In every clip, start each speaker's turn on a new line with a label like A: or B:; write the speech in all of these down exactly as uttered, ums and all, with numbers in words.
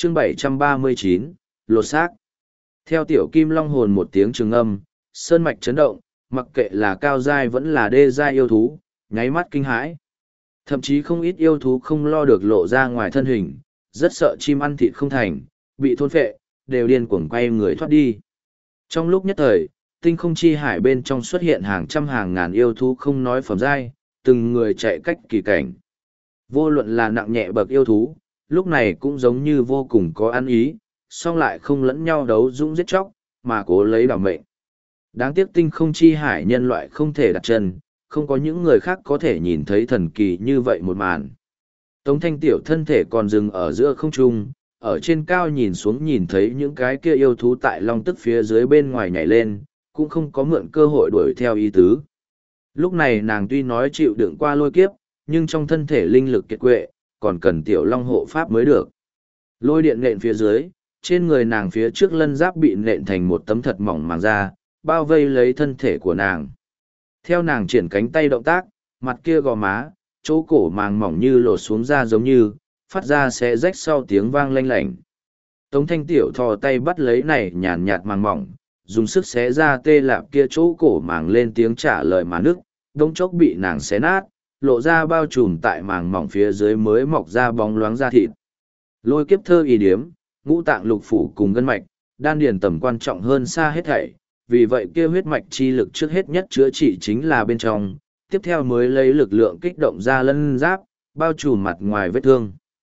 A: chương bảy trăm ba mươi chín, lột xác. Theo tiểu kim long hồn một tiếng trường âm, sơn mạch chấn động, mặc kệ là cao giai vẫn là đê giai yêu thú, nháy mắt kinh hãi. Thậm chí không ít yêu thú không lo được lộ ra ngoài thân hình, rất sợ chim ăn thịt không thành, bị thôn phệ, đều điên cuồng quay người thoát đi. Trong lúc nhất thời, tinh không chi hải bên trong xuất hiện hàng trăm hàng ngàn yêu thú không nói phẩm giai, từng người chạy cách kỳ cảnh. Vô luận là nặng nhẹ bậc yêu thú, lúc này cũng giống như vô cùng có ăn ý, song lại không lẫn nhau đấu dũng giết chóc, mà cố lấy bảo mệnh. Đáng tiếc tinh không chi hải nhân loại không thể đặt chân, không có những người khác có thể nhìn thấy thần kỳ như vậy một màn. Tống Thanh Tiểu thân thể còn dừng ở giữa không trung, ở trên cao nhìn xuống nhìn thấy những cái kia yêu thú tại long tức phía dưới bên ngoài nhảy lên, cũng không có mượn cơ hội đuổi theo ý tứ. Lúc này nàng tuy nói chịu đựng qua lôi kiếp, nhưng trong thân thể linh lực kiệt quệ, còn cần tiểu long hộ pháp mới được. Lôi điện nện phía dưới, trên người nàng phía trước lân giáp bị nện thành một tấm thật mỏng màng da, bao vây lấy thân thể của nàng. Theo nàng triển cánh tay động tác, mặt kia gò má, chỗ cổ màng mỏng như lột xuống da giống như, phát ra xé rách sau tiếng vang lanh lảnh. Tống Thanh Tiểu thò tay bắt lấy này nhàn nhạt màng mỏng, dùng sức xé ra tê lạp kia chỗ cổ màng lên tiếng trả lời mà nước, đống chốc bị nàng xé nát, lộ ra bao trùm tại màng mỏng phía dưới mới mọc ra bóng loáng da thịt. Lôi kiếp thơ y điếm, ngũ tạng lục phủ cùng gân mạch, đan điền tầm quan trọng hơn xa hết thảy, vì vậy kia huyết mạch chi lực trước hết nhất chữa trị chính là bên trong, tiếp theo mới lấy lực lượng kích động ra lân giáp, bao trùm mặt ngoài vết thương.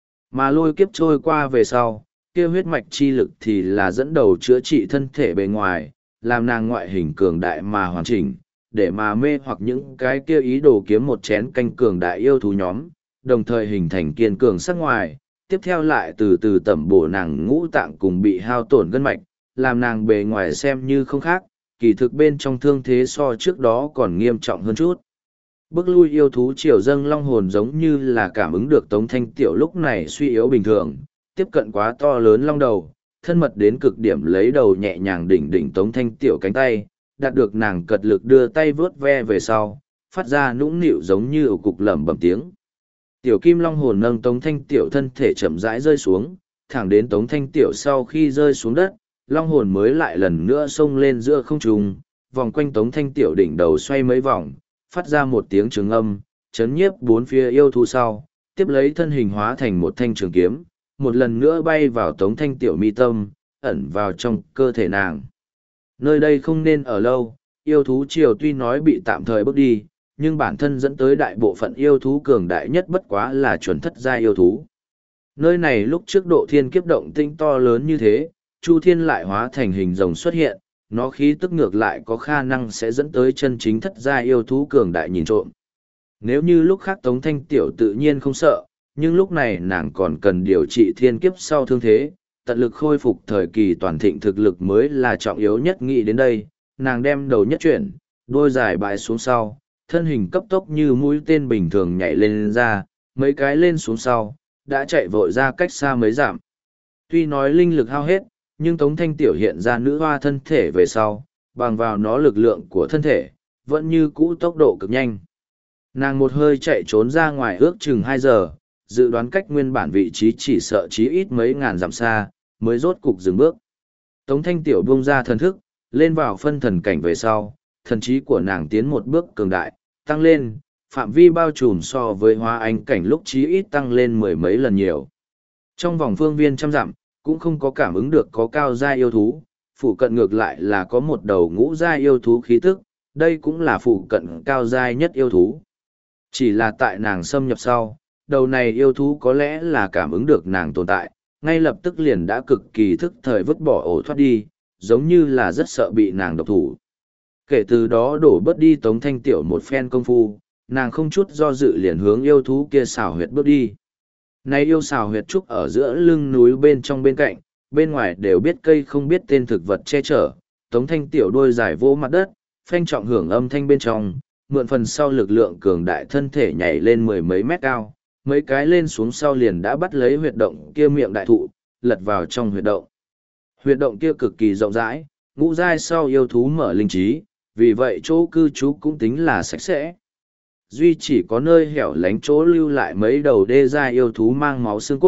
A: Mà lôi kiếp trôi qua về sau, kia huyết mạch chi lực thì là dẫn đầu chữa trị thân thể bề ngoài, làm nàng ngoại hình cường đại mà hoàn chỉnh, để mà mê hoặc những cái kia ý đồ kiếm một chén canh cường đại yêu thú nhóm, đồng thời hình thành kiên cường sắc ngoài, tiếp theo lại từ từ tẩm bổ nàng ngũ tạng cùng bị hao tổn gân mạch, làm nàng bề ngoài xem như không khác, kỳ thực bên trong thương thế so trước đó còn nghiêm trọng hơn chút. Bước lui yêu thú triều dâng long hồn giống như là cảm ứng được Tống Thanh Tiểu lúc này suy yếu bình thường, tiếp cận quá to lớn long đầu, thân mật đến cực điểm lấy đầu nhẹ nhàng đỉnh đỉnh Tống Thanh Tiểu cánh tay, đạt được nàng cật lực đưa tay vướt ve về sau, phát ra nũng nịu giống như ủ cục lẩm bẩm tiếng. Tiểu kim long hồn nâng Tống Thanh Tiểu thân thể chậm rãi rơi xuống, thẳng đến Tống Thanh Tiểu sau khi rơi xuống đất, long hồn mới lại lần nữa xông lên giữa không trung, vòng quanh Tống Thanh Tiểu đỉnh đầu xoay mấy vòng, phát ra một tiếng trường âm, chấn nhiếp bốn phía yêu thú sau, tiếp lấy thân hình hóa thành một thanh trường kiếm, một lần nữa bay vào Tống Thanh Tiểu mi tâm, ẩn vào trong cơ thể nàng. Nơi đây không nên ở lâu, yêu thú triều tuy nói bị tạm thời bước đi, nhưng bản thân dẫn tới đại bộ phận yêu thú cường đại nhất bất quá là chuẩn thất gia yêu thú. Nơi này lúc trước độ thiên kiếp động tinh to lớn như thế, Chu Thiên lại hóa thành hình rồng xuất hiện, nó khí tức ngược lại có khả năng sẽ dẫn tới chân chính thất gia yêu thú cường đại nhìn trộm. Nếu như lúc khác Tống Thanh Tiểu tự nhiên không sợ, nhưng lúc này nàng còn cần điều trị thiên kiếp sau thương thế, tận lực khôi phục thời kỳ toàn thịnh thực lực mới là trọng yếu nhất. Nghĩ đến đây, nàng đem đầu nhất chuyển, đôi dài bại xuống sau, thân hình cấp tốc như mũi tên bình thường nhảy lên, lên ra, mấy cái lên xuống sau, đã chạy vội ra cách xa mấy dặm. Tuy nói linh lực hao hết, nhưng Tống Thanh Tiểu hiện ra nữ hoa thân thể về sau, bằng vào nó lực lượng của thân thể, vẫn như cũ tốc độ cực nhanh. Nàng một hơi chạy trốn ra ngoài ước chừng hai giờ, dự đoán cách nguyên bản vị trí chỉ sợ chí ít mấy ngàn dặm xa, mới rốt cục dừng bước. Tống Thanh Tiểu buông ra thần thức, lên vào phân thần cảnh về sau, thần trí của nàng tiến một bước cường đại, tăng lên, phạm vi bao trùm so với hóa anh cảnh lúc chí ít tăng lên mười mấy lần nhiều. Trong vòng phương viên trăm dặm, cũng không có cảm ứng được có cao giai yêu thú, phụ cận ngược lại là có một đầu ngũ giai yêu thú khí tức, đây cũng là phụ cận cao giai nhất yêu thú. Chỉ là tại nàng xâm nhập sau, đầu này yêu thú có lẽ là cảm ứng được nàng tồn tại, ngay lập tức liền đã cực kỳ thức thời vứt bỏ ổ thoát đi, giống như là rất sợ bị nàng độc thủ. Kể từ đó đổ bớt đi Tống Thanh Tiểu một phen công phu, nàng không chút do dự liền hướng yêu thú kia xảo huyệt bước đi. Này yêu xào huyệt trúc ở giữa lưng núi bên trong bên cạnh, bên ngoài đều biết cây không biết tên thực vật che chở, Tống Thanh Tiểu đôi dài vỗ mặt đất, phanh trọng hưởng âm thanh bên trong, mượn phần sau lực lượng cường đại thân thể nhảy lên mười mấy mét cao, mấy cái lên xuống sau liền đã bắt lấy huyệt động kia miệng đại thụ, lật vào trong huyệt động. Huyệt động kia cực kỳ rộng rãi, ngũ giai sau yêu thú mở linh trí, vì vậy chỗ cư trú cũng tính là sạch sẽ. Duy chỉ có nơi hẻo lánh chỗ lưu lại mấy đầu đê giai yêu thú mang máu xương cốt,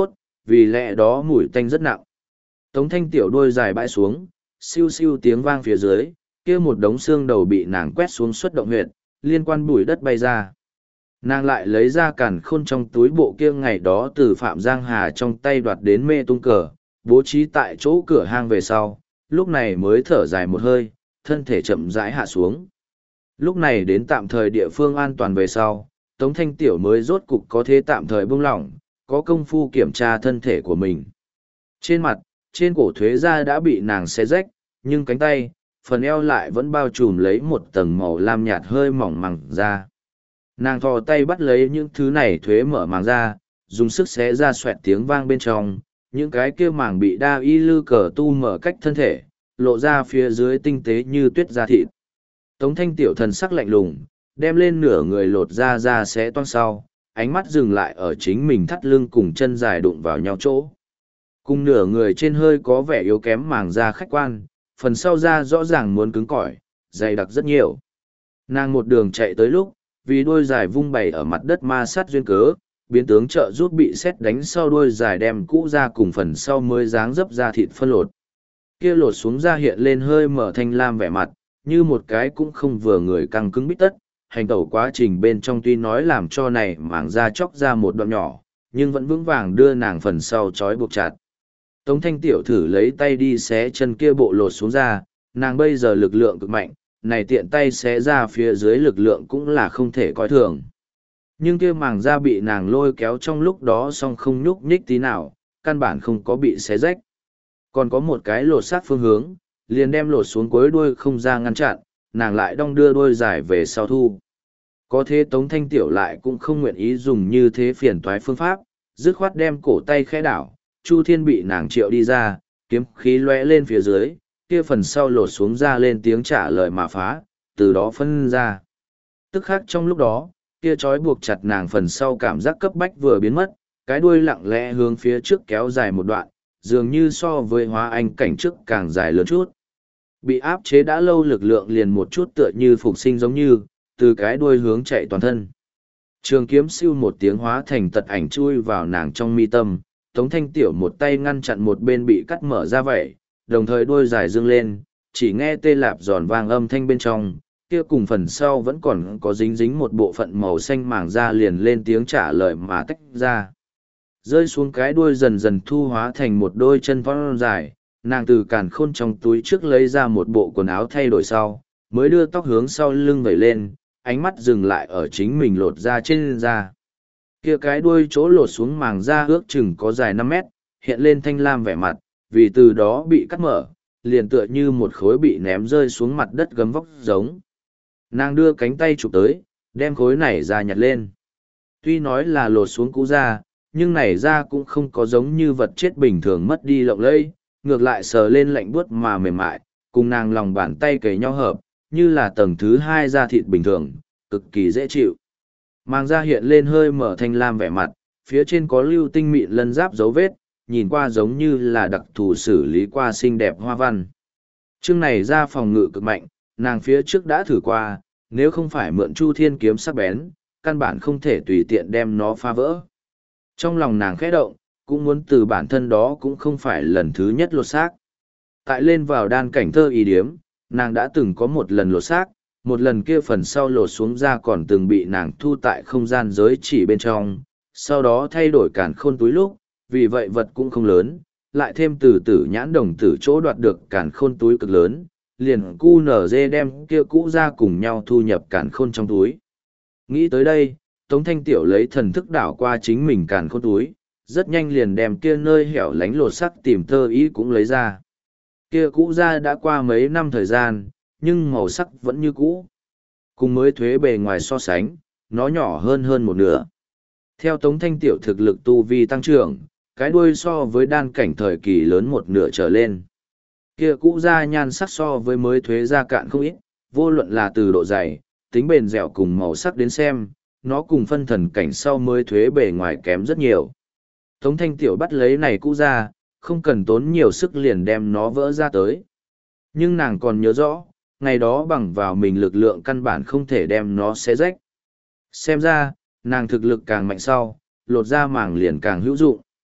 A: vì lẽ đó mùi tanh rất nặng. Tống Thanh Tiểu đôi dài bãi xuống, siêu siêu tiếng vang phía dưới, kia một đống xương đầu bị nàng quét xuống xuất động huyệt, liên quan bụi đất bay ra. Nàng lại lấy ra càn khôn trong túi bộ kia ngày đó từ Phạm Giang Hà trong tay đoạt đến mê tung cờ, bố trí tại chỗ cửa hang về sau, lúc này mới thở dài một hơi, thân thể chậm rãi hạ xuống. Lúc này đến tạm thời địa phương an toàn về sau, Tống Thanh Tiểu mới rốt cục có thế tạm thời buông lỏng, có công phu kiểm tra thân thể của mình. Trên mặt, trên cổ thuế da đã bị nàng xé rách, nhưng cánh tay, phần eo lại vẫn bao trùm lấy một tầng màu lam nhạt hơi mỏng màng da. Nàng thò tay bắt lấy những thứ này thuế mở màng da, dùng sức xé ra xoẹt tiếng vang bên trong, những cái kia màng bị đa y lư cờ tu mở cách thân thể, lộ ra phía dưới tinh tế như tuyết da thịt. Tống Thanh Tiểu thần sắc lạnh lùng, đem lên nửa người lột da ra xé toang sau, ánh mắt dừng lại ở chính mình thắt lưng cùng chân dài đụng vào nhau chỗ. Cùng nửa người trên hơi có vẻ yếu kém màng da khách quan, phần sau da rõ ràng muốn cứng cỏi, dày đặc rất nhiều. Nàng một đường chạy tới lúc, vì đuôi dài vung bày ở mặt đất ma sát duyên cớ, biến tướng trợ giúp bị xét đánh sau đuôi dài đem cũ ra cùng phần sau mới dáng dấp ra thịt phân lột. Kia lột xuống da hiện lên hơi mở thanh lam vẻ mặt, như một cái cũng không vừa người căng cứng bít tất. Hành tẩu quá trình bên trong tuy nói làm cho này mảng da chóc ra một đoạn nhỏ, nhưng vẫn vững vàng đưa nàng phần sau trói buộc chặt. Tống Thanh Tiểu thử lấy tay đi xé chân kia bộ lột xuống ra, nàng bây giờ lực lượng cực mạnh, này tiện tay xé ra phía dưới lực lượng cũng là không thể coi thường. Nhưng kia màng da bị nàng lôi kéo trong lúc đó song không nhúc nhích tí nào, căn bản không có bị xé rách. Còn có một cái lột sát phương hướng, liền đem lột xuống cuối đuôi không ra ngăn chặn, nàng lại đong đưa đuôi dài về sau thu. Có thế Tống Thanh Tiểu lại cũng không nguyện ý dùng như thế phiền toái phương pháp, dứt khoát đem cổ tay khẽ đảo, Chu Thiên bị nàng triệu đi ra, kiếm khí lóe lên phía dưới, kia phần sau lột xuống ra lên tiếng trả lời mà phá, từ đó phân ra. Tức khắc trong lúc đó, kia trói buộc chặt nàng phần sau cảm giác cấp bách vừa biến mất, cái đuôi lặng lẽ hướng phía trước kéo dài một đoạn, dường như so với hóa anh cảnh trước càng dài lớn chút. Bị áp chế đã lâu lực lượng liền một chút tựa như phục sinh giống như, từ cái đuôi hướng chạy toàn thân. Trường kiếm siêu một tiếng hóa thành tật ảnh chui vào nàng trong mi tâm, Tống Thanh Tiểu một tay ngăn chặn một bên bị cắt mở ra vậy, đồng thời đuôi dài dương lên, chỉ nghe tê lạp giòn vang âm thanh bên trong, kia cùng phần sau vẫn còn có dính dính một bộ phận màu xanh màng da liền lên tiếng trả lời mà tách ra. Rơi xuống cái đuôi dần dần thu hóa thành một đôi chân vón dài, nàng từ càn khôn trong túi trước lấy ra một bộ quần áo thay đổi sau, mới đưa tóc hướng sau lưng vẩy lên, ánh mắt dừng lại ở chính mình lột da trên da. Kia cái đuôi chỗ lột xuống màng da ước chừng có dài năm mét, hiện lên thanh lam vẻ mặt, vì từ đó bị cắt mở, liền tựa như một khối bị ném rơi xuống mặt đất gấm vóc giống. Nàng đưa cánh tay chụp tới, đem khối này ra nhặt lên. Tuy nói là lột xuống cũ da, nhưng này da cũng không có giống như vật chết bình thường mất đi lộng lẫy, ngược lại sờ lên lạnh buốt mà mềm mại, cùng nàng lòng bàn tay kề nhau hợp, như là tầng thứ hai da thịt bình thường, cực kỳ dễ chịu. Màng da hiện lên hơi mở thanh lam vẻ mặt, phía trên có lưu tinh mịn lân giáp dấu vết, nhìn qua giống như là đặc thù xử lý qua xinh đẹp hoa văn. Chương này da phòng ngự cực mạnh, nàng phía trước đã thử qua, nếu không phải mượn Chu Thiên kiếm sắc bén, căn bản không thể tùy tiện đem nó phá vỡ. Trong lòng nàng khẽ động, cũng muốn từ bản thân đó cũng không phải lần thứ nhất lột xác. Tại lên vào đan cảnh thơ ý điếm, nàng đã từng có một lần lột xác, một lần kia phần sau lột xuống ra còn từng bị nàng thu tại không gian giới chỉ bên trong, sau đó thay đổi càn khôn túi lúc, vì vậy vật cũng không lớn, lại thêm từ tử nhãn đồng tử chỗ đoạt được càn khôn túi cực lớn, liền cu nở dê đem kia cũ ra cùng nhau thu nhập càn khôn trong túi. Nghĩ tới đây, Tống Thanh Tiểu lấy thần thức đảo qua chính mình càn khôn túi, rất nhanh liền đem kia nơi hẻo lánh lột sắc tìm thơ ý cũng lấy ra. Kia cũ ra đã qua mấy năm thời gian, nhưng màu sắc vẫn như cũ. Cùng mới thuế bề ngoài so sánh, nó nhỏ hơn hơn một nửa. Theo Tống Thanh Tiểu thực lực tu vi tăng trưởng, cái đuôi so với đan cảnh thời kỳ lớn một nửa trở lên. Kia cũ ra nhan sắc so với mới thuế ra cạn không ít, vô luận là từ độ dày, tính bền dẻo cùng màu sắc đến xem, nó cùng phân thần cảnh sau mới thuế bề ngoài kém rất nhiều. Tống Thanh Tiểu bắt lấy này cũ ra, không cần tốn nhiều sức liền đem nó vỡ ra tới. Nhưng nàng còn nhớ rõ, ngày đó bằng vào mình lực lượng căn bản không thể đem nó xé rách. Xem ra, nàng thực lực càng mạnh sau, lột ra màng liền càng hữu dụng.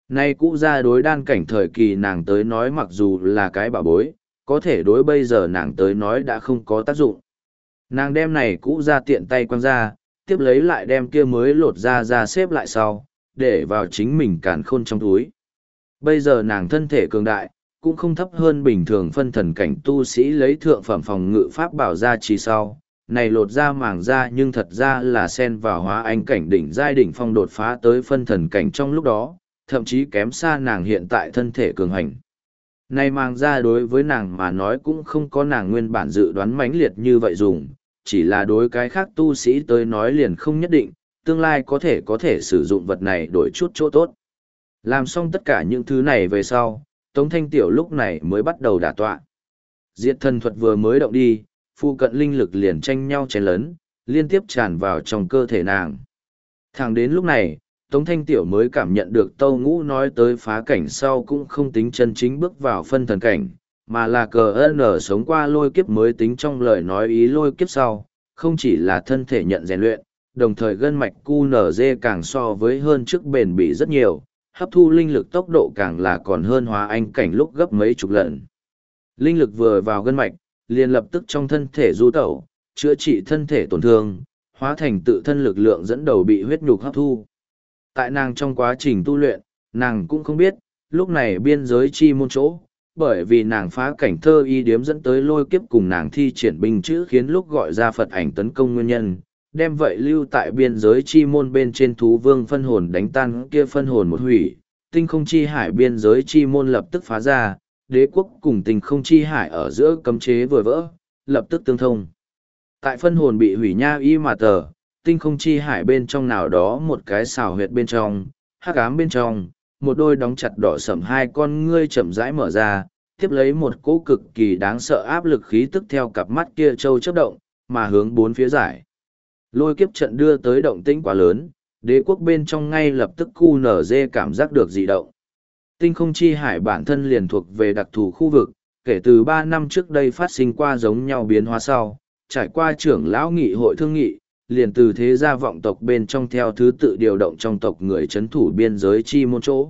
A: Nay cũ ra đối đan cảnh thời kỳ nàng tới nói mặc dù là cái bảo bối, có thể đối bây giờ nàng tới nói đã không có tác dụng. Nàng đem này cũ ra tiện tay quăng ra, tiếp lấy lại đem kia mới lột ra ra xếp lại sau, để vào chính mình càn khôn trong túi. Bây giờ nàng thân thể cường đại, cũng không thấp hơn bình thường phân thần cảnh tu sĩ lấy thượng phẩm phòng ngự pháp bảo ra chỉ sau. Này lột ra màng ra nhưng thật ra là xen vào hóa anh cảnh đỉnh giai đỉnh phong đột phá tới phân thần cảnh trong lúc đó, thậm chí kém xa nàng hiện tại thân thể cường hành. Này màng ra đối với nàng mà nói cũng không có nàng nguyên bản dự đoán mãnh liệt như vậy dùng, chỉ là đối cái khác tu sĩ tới nói liền không nhất định, tương lai có thể có thể sử dụng vật này đổi chút chỗ tốt. Làm xong tất cả những thứ này về sau, Tống Thanh Tiểu lúc này mới bắt đầu đả tọa. Diệt thần thuật vừa mới động đi, phụ cận linh lực liền tranh nhau chén lớn, liên tiếp tràn vào trong cơ thể nàng. Thẳng đến lúc này, Tống Thanh Tiểu mới cảm nhận được Tâu Ngũ nói tới phá cảnh sau cũng không tính chân chính bước vào phân thần cảnh, mà là cờ ơn ở sống qua lôi kiếp mới tính trong lời nói ý lôi kiếp sau, không chỉ là thân thể nhận rèn luyện, đồng thời gân mạch cu nở dê càng so với hơn trước bền bỉ rất nhiều, hấp thu linh lực tốc độ càng là còn hơn hóa anh cảnh lúc gấp mấy chục lần. Linh lực vừa vào gân mạch, liền lập tức trong thân thể du tẩu, chữa trị thân thể tổn thương, hóa thành tự thân lực lượng dẫn đầu bị huyết nhục hấp thu. Tại nàng trong quá trình tu luyện, nàng cũng không biết, lúc này biên giới chi môn chỗ, bởi vì nàng phá cảnh thơ y điếm dẫn tới lôi kiếp cùng nàng thi triển binh chữ khiến lúc gọi ra Phật ảnh tấn công nguyên nhân, đem vậy lưu tại biên giới chi môn bên trên thú vương phân hồn đánh tan kia phân hồn một hủy, tinh không chi hải biên giới chi môn lập tức phá ra, đế quốc cùng tinh không chi hải ở giữa cấm chế vừa vỡ, lập tức tương thông. Tại phân hồn bị hủy nha y mà tờ, tinh không chi hải bên trong nào đó một cái xào huyệt bên trong, hắc ám bên trong, một đôi đóng chặt đỏ sẫm hai con ngươi chậm rãi mở ra, tiếp lấy một cỗ cực kỳ đáng sợ áp lực khí tức theo cặp mắt kia trâu chớp động, mà hướng bốn phía giải. Lôi kiếp trận đưa tới động tĩnh quá lớn, đế quốc bên trong ngay lập tức cu nở dê cảm giác được dị động. Tinh không chi hải bản thân liền thuộc về đặc thù khu vực, kể từ ba năm trước đây phát sinh qua giống nhau biến hóa sau, trải qua trưởng lão nghị hội thương nghị, liền từ thế gia vọng tộc bên trong theo thứ tự điều động trong tộc người chấn thủ biên giới chi môn chỗ.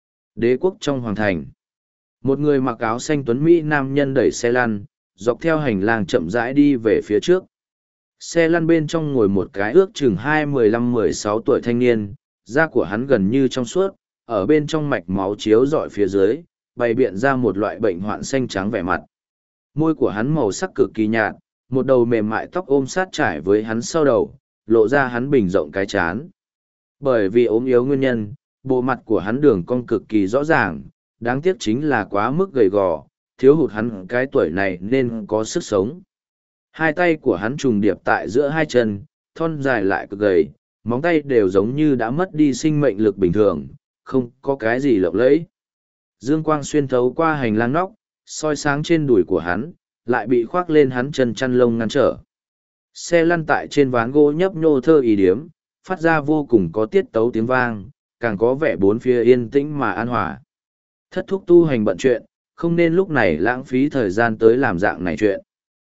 A: Đế quốc trong hoàng thành. Một người mặc áo xanh tuấn Mỹ nam nhân đẩy xe lăn, dọc theo hành lang chậm rãi đi về phía trước. Xe lăn bên trong ngồi một cái ước chừng hai mười lăm mười sáu tuổi thanh niên, da của hắn gần như trong suốt, ở bên trong mạch máu chiếu rọi phía dưới, bày biện ra một loại bệnh hoạn xanh trắng vẻ mặt. Môi của hắn màu sắc cực kỳ nhạt, một đầu mềm mại tóc ôm sát trải với hắn sau đầu, lộ ra hắn bình rộng cái chán. Bởi vì ốm yếu nguyên nhân, bộ mặt của hắn đường cong cực kỳ rõ ràng, đáng tiếc chính là quá mức gầy gò, thiếu hụt hắn cái tuổi này nên có sức sống. Hai tay của hắn trùng điệp tại giữa hai chân, thon dài lại cực gầy, móng tay đều giống như đã mất đi sinh mệnh lực bình thường, không có cái gì lộng lẫy. Dương quang xuyên thấu qua hành lang nóc, soi sáng trên đùi của hắn, lại bị khoác lên hắn chân chăn lông ngăn trở. Xe lăn tại trên ván gỗ nhấp nhô thơ ý điếm, phát ra vô cùng có tiết tấu tiếng vang, càng có vẻ bốn phía yên tĩnh mà an hòa. Thất thúc tu hành bận chuyện, không nên lúc này lãng phí thời gian tới làm dạng này chuyện.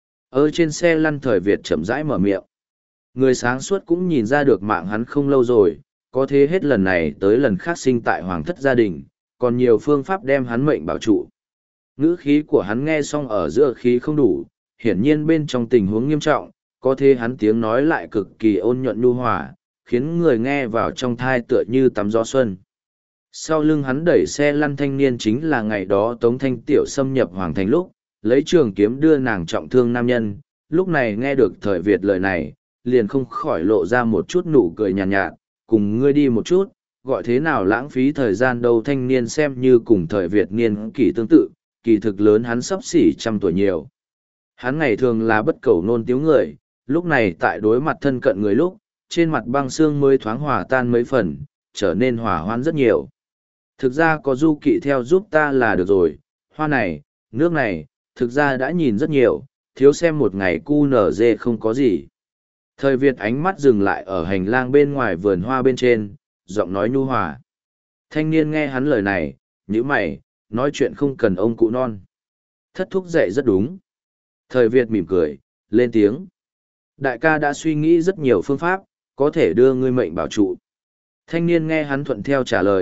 A: Ở trên xe lăn thời Việt chậm rãi mở miệng. Người sáng suốt cũng nhìn ra được mạng hắn không lâu rồi, có thế hết lần này tới lần khác sinh tại hoàng thất gia đình, còn nhiều phương pháp đem hắn mệnh bảo trụ. Ngữ khí của hắn nghe xong ở giữa khí không đủ, hiển nhiên bên trong tình huống nghiêm trọng, có thế hắn tiếng nói lại cực kỳ ôn nhuận nhu hòa, khiến người nghe vào trong thai tựa như tắm gió xuân. Sau lưng hắn đẩy xe lăn thanh niên chính là ngày đó Tống Thanh Tiểu xâm nhập hoàng thành lúc, lấy trường kiếm đưa nàng trọng thương nam nhân, lúc này nghe được thời Việt lời này, liền không khỏi lộ ra một chút nụ cười nhàn nhạt, nhạt, cùng ngươi đi một chút, gọi thế nào lãng phí thời gian đâu. Thanh niên xem như cùng thời Việt niên kỷ tương tự, kỳ thực lớn hắn sắp xỉ trăm tuổi nhiều. Hắn ngày thường là bất cẩu nôn tiếu người, lúc này tại đối mặt thân cận người lúc, trên mặt băng xương mới thoáng hòa tan mấy phần, trở nên hòa hoãn rất nhiều. Thực ra có du kỵ theo giúp ta là được rồi, hoa này, nước này, thực ra đã nhìn rất nhiều, thiếu xem một ngày cu nở dê không có gì. Thời Việt ánh mắt dừng lại ở hành lang bên ngoài vườn hoa bên trên, giọng nói nhu hòa. Thanh niên nghe hắn lời này, nhíu mày, nói chuyện không cần ông cụ non. Thất thúc dạy rất đúng. Thời Việt mỉm cười, lên tiếng. Đại ca đã suy nghĩ rất nhiều phương pháp, có thể đưa ngươi mệnh bảo trụ. Thanh niên nghe hắn thuận theo trả lời,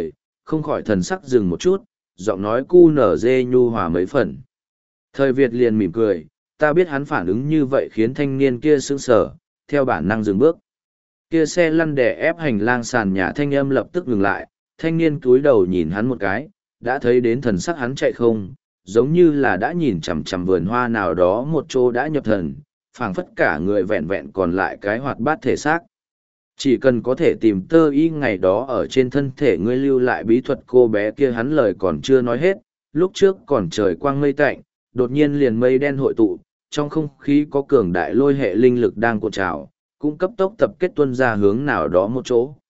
A: không khỏi thần sắc dừng một chút, giọng nói cu nở dê nhu hòa mấy phần. Thời Việt liền mỉm cười, ta biết hắn phản ứng như vậy khiến thanh niên kia sững sờ, theo bản năng dừng bước. Kia xe lăn đè ép hành lang sàn nhà thanh âm lập tức ngừng lại, thanh niên cúi đầu nhìn hắn một cái, đã thấy đến thần sắc hắn chạy không, giống như là đã nhìn chằm chằm vườn hoa nào đó một chỗ đã nhập thần, phảng phất cả người vẹn vẹn còn lại cái hoạt bát thể xác. Chỉ cần có thể tìm tơ y ngày đó ở trên thân thể ngươi lưu lại bí thuật cô bé kia, hắn lời còn chưa nói hết, lúc trước còn trời quang mây tạnh, đột nhiên liền mây đen hội tụ, trong không khí có cường đại lôi hệ linh lực đang cuộn trào, cũng cấp tốc tập kết tuân ra hướng nào đó một chỗ.